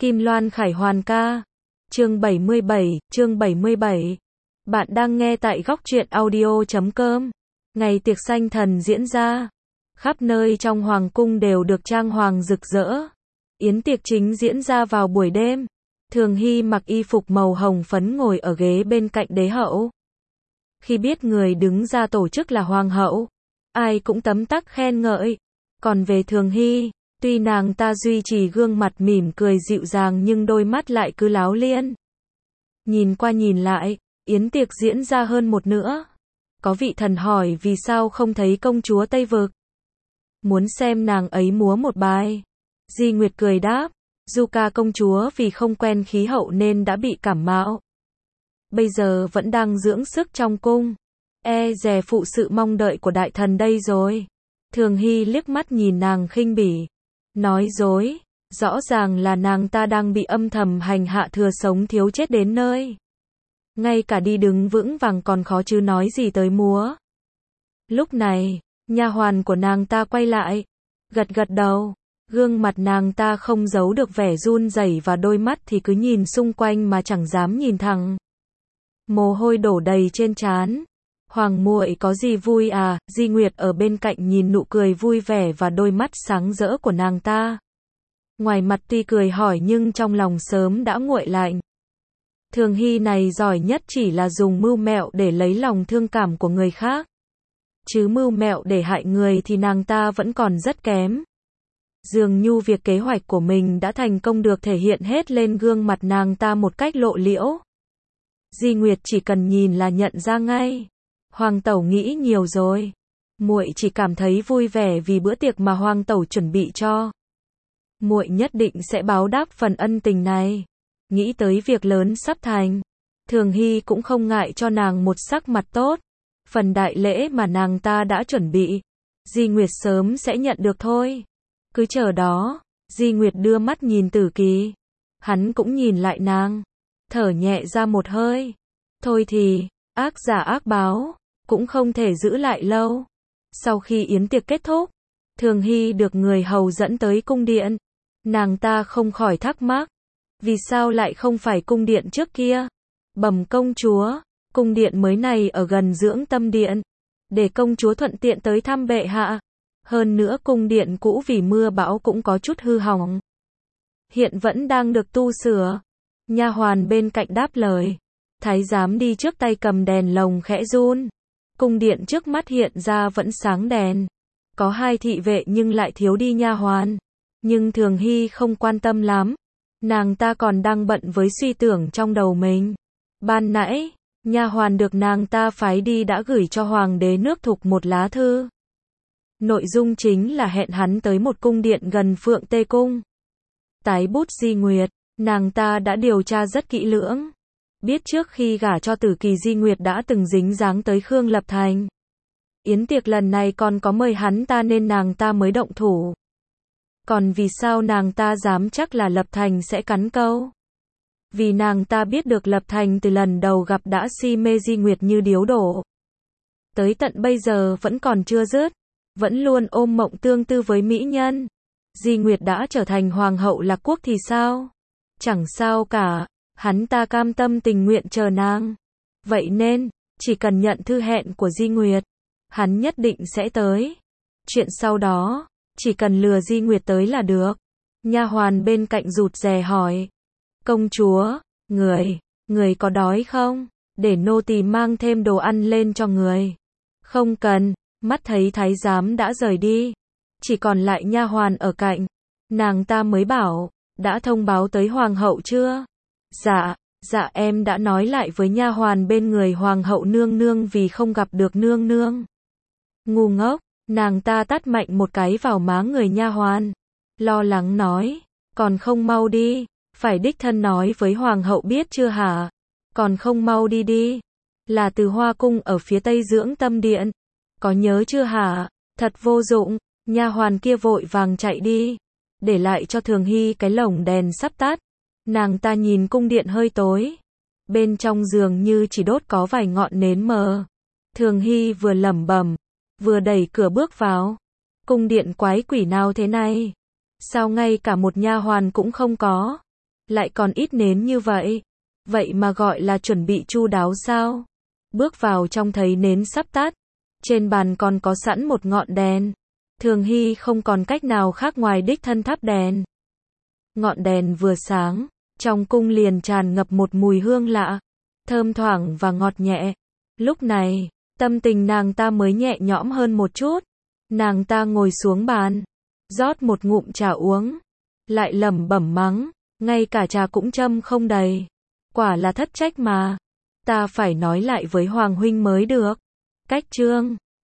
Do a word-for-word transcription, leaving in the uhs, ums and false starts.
Kim Loan Khải Hoàn ca. Chương bảy mươi bảy, chương bảy mươi bảy. Bạn đang nghe tại góc truyện audio chấm com. Ngày tiệc sanh thần diễn ra. Khắp nơi trong hoàng cung đều được trang hoàng rực rỡ. Yến tiệc chính diễn ra vào buổi đêm. Thường Hy mặc y phục màu hồng phấn ngồi ở ghế bên cạnh đế hậu. Khi biết người đứng ra tổ chức là hoàng hậu, ai cũng tấm tắc khen ngợi. Còn về Thường Hy, tuy nàng ta duy trì gương mặt mỉm cười dịu dàng nhưng đôi mắt lại cứ láo liên. Nhìn qua nhìn lại, yến tiệc diễn ra hơn một nữa. Có vị thần hỏi vì sao không thấy công chúa Tây Vực. Muốn xem nàng ấy múa một bài. Di Nguyệt cười đáp, Du ca công chúa vì không quen khí hậu nên đã bị cảm mạo. Bây giờ vẫn đang dưỡng sức trong cung. E dè phụ sự mong đợi của đại thần đây rồi. Thường Hy liếc mắt nhìn nàng khinh bỉ. Nói dối, rõ ràng là nàng ta đang bị âm thầm hành hạ thừa sống thiếu chết đến nơi. Ngay cả đi đứng vững vàng còn khó chứ nói gì tới múa. Lúc này, nha hoàn của nàng ta quay lại, gật gật đầu, gương mặt nàng ta không giấu được vẻ run rẩy và đôi mắt thì cứ nhìn xung quanh mà chẳng dám nhìn thẳng. Mồ hôi đổ đầy trên trán. Hoàng muội có gì vui à? Di Nguyệt ở bên cạnh nhìn nụ cười vui vẻ và đôi mắt sáng rỡ của nàng ta. Ngoài mặt tuy cười hỏi nhưng trong lòng sớm đã nguội lạnh. Thường Hy này giỏi nhất chỉ là dùng mưu mẹo để lấy lòng thương cảm của người khác. Chứ mưu mẹo để hại người thì nàng ta vẫn còn rất kém. Dường như việc kế hoạch của mình đã thành công được thể hiện hết lên gương mặt nàng ta một cách lộ liễu. Di Nguyệt chỉ cần nhìn là nhận ra ngay. Hoàng tẩu nghĩ nhiều rồi. Muội chỉ cảm thấy vui vẻ vì bữa tiệc mà hoàng tẩu chuẩn bị cho. Muội nhất định sẽ báo đáp phần ân tình này. Nghĩ tới việc lớn sắp thành, Thường Hy cũng không ngại cho nàng một sắc mặt tốt. Phần đại lễ mà nàng ta đã chuẩn bị, Di Nguyệt sớm sẽ nhận được thôi. Cứ chờ đó. Di Nguyệt đưa mắt nhìn Tử Kỳ. Hắn cũng nhìn lại nàng, thở nhẹ ra một hơi. Thôi thì, ác giả ác báo, cũng không thể giữ lại lâu. Sau khi yến tiệc kết thúc, Thường Hy được người hầu dẫn tới cung điện. Nàng ta không khỏi thắc mắc, vì sao lại không phải cung điện trước kia? Bẩm công chúa, cung điện mới này ở gần Dưỡng Tâm Điện, để công chúa thuận tiện tới thăm bệ hạ. Hơn nữa cung điện cũ vì mưa bão cũng có chút hư hỏng. Hiện vẫn đang được tu sửa. Nha hoàn bên cạnh đáp lời. Thái giám đi trước tay cầm đèn lồng khẽ run. Cung điện trước mắt hiện ra vẫn sáng đèn. Có hai thị vệ nhưng lại thiếu đi nha hoàn. Nhưng Thường Hy không quan tâm lắm. Nàng ta còn đang bận với suy tưởng trong đầu mình. Ban nãy, nha hoàn được nàng ta phái đi đã gửi cho hoàng đế nước Thục một lá thư. Nội dung chính là hẹn hắn tới một cung điện gần Phượng Tê Cung. Tái bút Di Nguyệt, nàng ta đã điều tra rất kỹ lưỡng. Biết trước khi gả cho Tử Kỳ Di Nguyệt đã từng dính dáng tới Khương Lập Thành. Yến tiệc lần này còn có mời hắn ta nên nàng ta mới động thủ. Còn vì sao nàng ta dám chắc là Lập Thành sẽ cắn câu? Vì nàng ta biết được Lập Thành từ lần đầu gặp đã si mê Di Nguyệt như điếu đổ. Tới tận bây giờ vẫn còn chưa dứt. Vẫn luôn ôm mộng tương tư với mỹ nhân. Di Nguyệt đã trở thành hoàng hậu Lạc Quốc thì sao? Chẳng sao cả. Hắn ta cam tâm tình nguyện chờ nàng. Vậy nên, chỉ cần nhận thư hẹn của Di Nguyệt, hắn nhất định sẽ tới. Chuyện sau đó, chỉ cần lừa Di Nguyệt tới là được. Nha hoàn bên cạnh rụt rè hỏi. Công chúa, người, người có đói không? Để nô tỳ mang thêm đồ ăn lên cho người. Không cần, mắt thấy thái giám đã rời đi. Chỉ còn lại nha hoàn ở cạnh. Nàng ta mới bảo, đã thông báo tới hoàng hậu chưa? Dạ, dạ em đã nói lại với nha hoàn bên người hoàng hậu nương nương vì không gặp được nương nương. Ngu ngốc, nàng ta tát mạnh một cái vào má người nha hoàn. Lo lắng nói, còn không mau đi, phải đích thân nói với hoàng hậu biết chưa hả? Còn không mau đi đi. Là từ Hoa Cung ở phía tây Dưỡng Tâm Điện. Có nhớ chưa hả? Thật vô dụng. Nha hoàn kia vội vàng chạy đi, để lại cho Thường Hy cái lồng đèn sắp tắt. Nàng ta nhìn cung điện hơi tối, bên trong giường như chỉ đốt có vài ngọn nến mờ. Thường Hy vừa lẩm bẩm, vừa đẩy cửa bước vào. Cung điện quái quỷ nào thế này? Sao ngay cả một nha hoàn cũng không có? lại còn ít nến như vậy. Vậy mà gọi là chuẩn bị chu đáo sao? Bước vào trong thấy nến sắp tắt. Trên bàn còn có sẵn một ngọn đèn. Thường Hy không còn cách nào khác ngoài đích thân thắp đèn. Ngọn đèn vừa sáng, trong cung liền tràn ngập một mùi hương lạ, thơm thoảng và ngọt nhẹ. Lúc này, tâm tình nàng ta mới nhẹ nhõm hơn một chút. Nàng ta ngồi xuống bàn, rót một ngụm trà uống, lại lẩm bẩm mắng, ngay cả trà cũng châm không đầy. Quả là thất trách mà. Ta phải nói lại với Hoàng huynh mới được. Cách chương